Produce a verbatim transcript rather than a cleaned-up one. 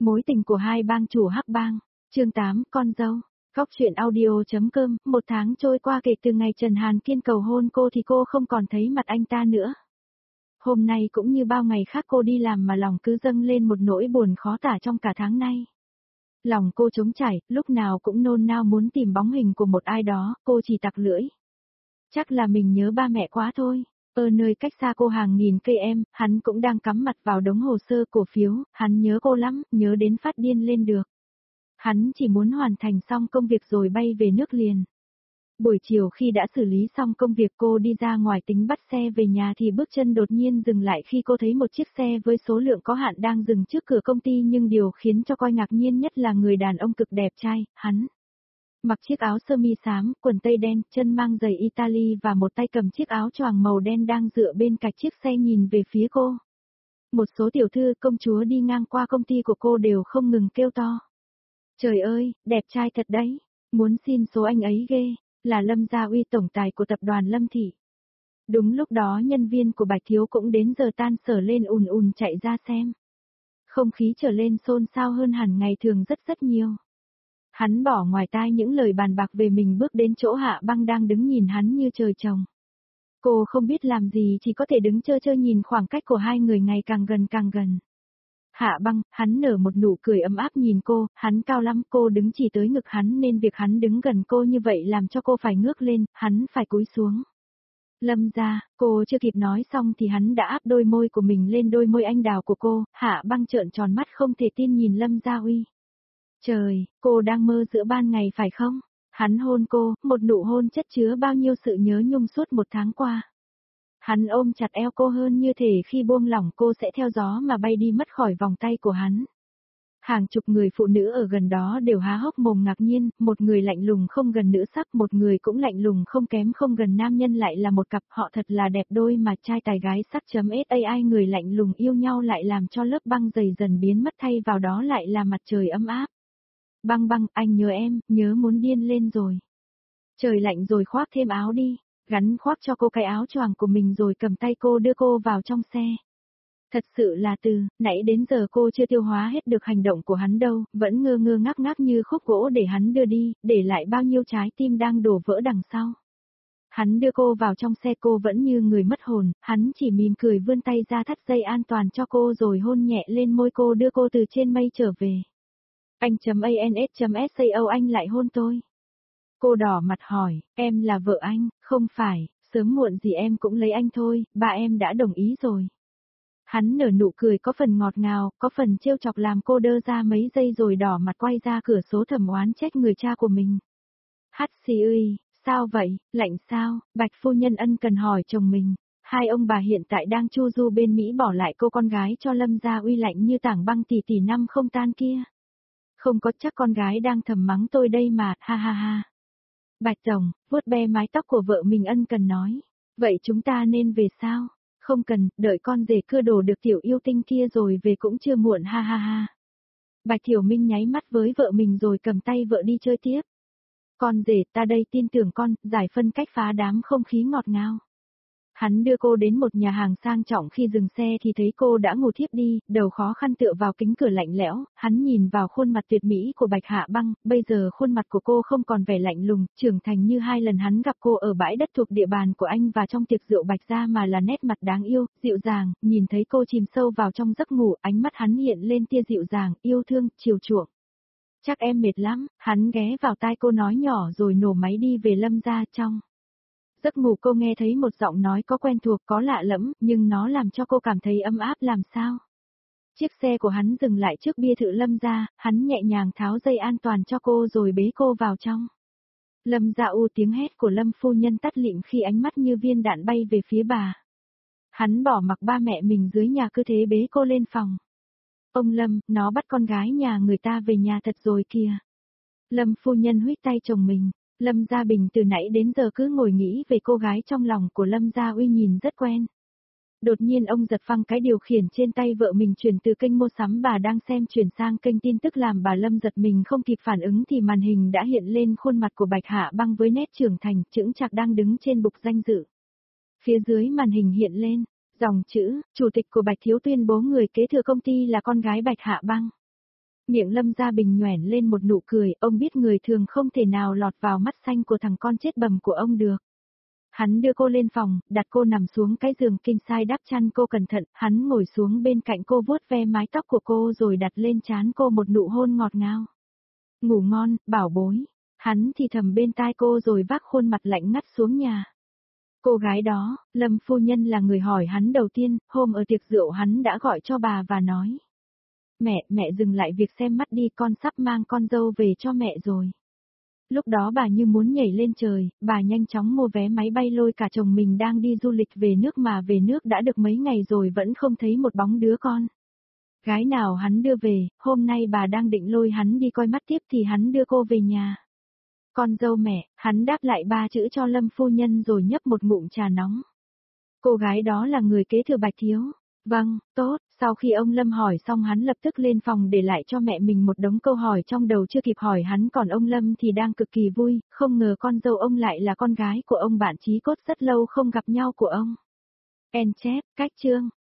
Mối tình của hai bang chủ Hắc Bang, chương tám, con dâu. Góc truyện audio.com, một tháng trôi qua kể từ ngày Trần Hàn Kiên cầu hôn cô thì cô không còn thấy mặt anh ta nữa. Hôm nay cũng như bao ngày khác cô đi làm mà lòng cứ dâng lên một nỗi buồn khó tả trong cả tháng nay. Lòng cô trống trải, lúc nào cũng nôn nao muốn tìm bóng hình của một ai đó, cô chỉ tặc lưỡi. Chắc là mình nhớ ba mẹ quá thôi. Ở nơi cách xa cô hàng nghìn cây em, hắn cũng đang cắm mặt vào đống hồ sơ cổ phiếu, hắn nhớ cô lắm, nhớ đến phát điên lên được. Hắn chỉ muốn hoàn thành xong công việc rồi bay về nước liền. Buổi chiều khi đã xử lý xong công việc cô đi ra ngoài tính bắt xe về nhà thì bước chân đột nhiên dừng lại khi cô thấy một chiếc xe với số lượng có hạn đang dừng trước cửa công ty, nhưng điều khiến cho cô ngạc nhiên nhất là người đàn ông cực đẹp trai, hắn. Mặc chiếc áo sơ mi xám, quần tây đen, chân mang giày Italy và một tay cầm chiếc áo choàng màu đen đang dựa bên cạnh chiếc xe nhìn về phía cô. Một số tiểu thư công chúa đi ngang qua công ty của cô đều không ngừng kêu to. Trời ơi, đẹp trai thật đấy, muốn xin số anh ấy ghê, là Lâm Gia Uy, tổng tài của tập đoàn Lâm Thị. Đúng lúc đó nhân viên của Bạch Thiếu cũng đến giờ tan sở lên ùn ùn chạy ra xem. Không khí trở lên xôn xao hơn hẳn ngày thường rất rất nhiều. Hắn bỏ ngoài tai những lời bàn bạc về mình, bước đến chỗ Hạ Băng đang đứng nhìn hắn như trời trồng. Cô không biết làm gì, chỉ có thể đứng chơ chơ nhìn khoảng cách của hai người ngày càng gần càng gần. Hạ Băng, hắn nở một nụ cười ấm áp nhìn cô, hắn cao lắm, cô đứng chỉ tới ngực hắn nên việc hắn đứng gần cô như vậy làm cho cô phải ngước lên, hắn phải cúi xuống. Lâm gia, cô chưa kịp nói xong thì hắn đã áp đôi môi của mình lên đôi môi anh đào của cô. Hạ Băng trợn tròn mắt không thể tin nhìn Lâm Gia Uy. Trời, cô đang mơ giữa ban ngày phải không? Hắn hôn cô, một nụ hôn chất chứa bao nhiêu sự nhớ nhung suốt một tháng qua. Hắn ôm chặt eo cô hơn như thể khi buông lỏng cô sẽ theo gió mà bay đi mất khỏi vòng tay của hắn. Hàng chục người phụ nữ ở gần đó đều há hốc mồm ngạc nhiên, một người lạnh lùng không gần nữ sắc, một người cũng lạnh lùng không kém không gần nam nhân, lại là một cặp, họ thật là đẹp đôi mà trai tài gái sắc. .ai người lạnh lùng yêu nhau lại làm cho lớp băng dày dần biến mất, thay vào đó lại là mặt trời ấm áp. Băng Băng, anh nhớ em, nhớ muốn điên lên rồi. Trời lạnh rồi, khoác thêm áo đi. Gắn khoác cho cô cái áo choàng của mình rồi cầm tay cô đưa cô vào trong xe. Thật sự là từ nãy đến giờ cô chưa tiêu hóa hết được hành động của hắn đâu, vẫn ngơ ngơ ngác ngác như khúc gỗ để hắn đưa đi, để lại bao nhiêu trái tim đang đổ vỡ đằng sau. Hắn đưa cô vào trong xe, cô vẫn như người mất hồn, hắn chỉ mỉm cười vươn tay ra thắt dây an toàn cho cô rồi hôn nhẹ lên môi cô, đưa cô từ trên mây trở về. Anh.ans.sao anh lại hôn tôi. Cô đỏ mặt hỏi, em là vợ anh, không phải, sớm muộn gì em cũng lấy anh thôi, ba em đã đồng ý rồi. Hắn nở nụ cười có phần ngọt ngào, có phần trêu chọc làm cô đơ ra mấy giây rồi đỏ mặt quay ra cửa sổ thầm oán trách người cha của mình. Hát xì ơi, sao vậy, lạnh sao? Bạch phu nhân ân cần hỏi chồng mình. Hai ông bà hiện tại đang chu du bên Mỹ, bỏ lại cô con gái cho Lâm Gia Uy lạnh như tảng băng tỷ tỷ năm không tan kia. Không có, chắc con gái đang thầm mắng tôi đây mà, ha ha ha. Bạch tổng, vuốt be mái tóc của vợ mình ân cần nói. Vậy chúng ta nên về sao? Không cần, đợi con rể cưa đồ được tiểu yêu tinh kia rồi về cũng chưa muộn, ha ha ha. Bạch Thiểu Minh nháy mắt với vợ mình rồi cầm tay vợ đi chơi tiếp. Con rể, ta đây tin tưởng con, giải phân cách phá đám không khí ngọt ngào. Hắn đưa cô đến một nhà hàng sang trọng, khi dừng xe thì thấy cô đã ngủ thiếp đi, đầu khó khăn tựa vào kính cửa lạnh lẽo. Hắn nhìn vào khuôn mặt tuyệt mỹ của Bạch Hạ Băng, bây giờ khuôn mặt của cô không còn vẻ lạnh lùng, trưởng thành như hai lần hắn gặp cô ở bãi đất thuộc địa bàn của anh và trong tiệc rượu Bạch gia, mà là nét mặt đáng yêu, dịu dàng. Nhìn thấy cô chìm sâu vào trong giấc ngủ, ánh mắt hắn hiện lên tia dịu dàng, yêu thương, chiều chuộng. Chắc em mệt lắm, hắn ghé vào tai cô nói nhỏ rồi nổ máy đi về Lâm gia. Trong giấc ngủ cô nghe thấy một giọng nói có quen thuộc, có lạ lẫm, nhưng nó làm cho cô cảm thấy ấm áp làm sao. Chiếc xe của hắn dừng lại trước biệt thự Lâm gia, hắn nhẹ nhàng tháo dây an toàn cho cô rồi bế cô vào trong. Lâm Gia U, tiếng hét của Lâm phu nhân tắt lịm khi ánh mắt như viên đạn bay về phía bà. Hắn bỏ mặc ba mẹ mình dưới nhà, cứ thế bế cô lên phòng. Ông Lâm, nó bắt con gái nhà người ta về nhà thật rồi kìa. Lâm phu nhân huých tay chồng mình. Lâm Gia Bình từ nãy đến giờ cứ ngồi nghĩ về cô gái trong lòng của Lâm Gia Uy nhìn rất quen. Đột nhiên ông giật phăng cái điều khiển trên tay vợ mình, chuyển từ kênh mua sắm bà đang xem chuyển sang kênh tin tức, làm bà Lâm giật mình không kịp phản ứng thì màn hình đã hiện lên khuôn mặt của Bạch Hạ Băng với nét trưởng thành, chững chạc đang đứng trên bục danh dự. Phía dưới màn hình hiện lên dòng chữ, chủ tịch của Bạch Thiếu tuyên bố người kế thừa công ty là con gái Bạch Hạ Băng. Miệng Lâm Gia Bình nhoẻn lên một nụ cười, ông biết người thường không thể nào lọt vào mắt xanh của thằng con chết bầm của ông được. Hắn đưa cô lên phòng, đặt cô nằm xuống cái giường king size đắp chăn cô cẩn thận, hắn ngồi xuống bên cạnh cô vuốt ve mái tóc của cô rồi đặt lên trán cô một nụ hôn ngọt ngào. Ngủ ngon, bảo bối. Hắn thì thầm bên tai cô rồi vác khuôn mặt lạnh ngắt xuống nhà. Cô gái đó, Lâm phu nhân là người hỏi hắn đầu tiên, hôm ở tiệc rượu hắn đã gọi cho bà và nói. Mẹ, mẹ dừng lại việc xem mắt đi, con sắp mang con dâu về cho mẹ rồi. Lúc đó bà như muốn nhảy lên trời, bà nhanh chóng mua vé máy bay lôi cả chồng mình đang đi du lịch về nước mà về nước đã được mấy ngày rồi vẫn không thấy một bóng đứa con. Gái nào hắn đưa về, hôm nay bà đang định lôi hắn đi coi mắt tiếp thì hắn đưa cô về nhà. Con dâu mẹ, hắn đáp lại ba chữ cho Lâm phu nhân rồi nhấp một ngụm trà nóng. Cô gái đó là người kế thừa Bạch Thiếu. Vâng, tốt, sau khi ông Lâm hỏi xong hắn lập tức lên phòng để lại cho mẹ mình một đống câu hỏi trong đầu chưa kịp hỏi hắn, còn ông Lâm thì đang cực kỳ vui, không ngờ con dâu ông lại là con gái của ông bạn chí cốt rất lâu không gặp nhau của ông. En chép, cách chương.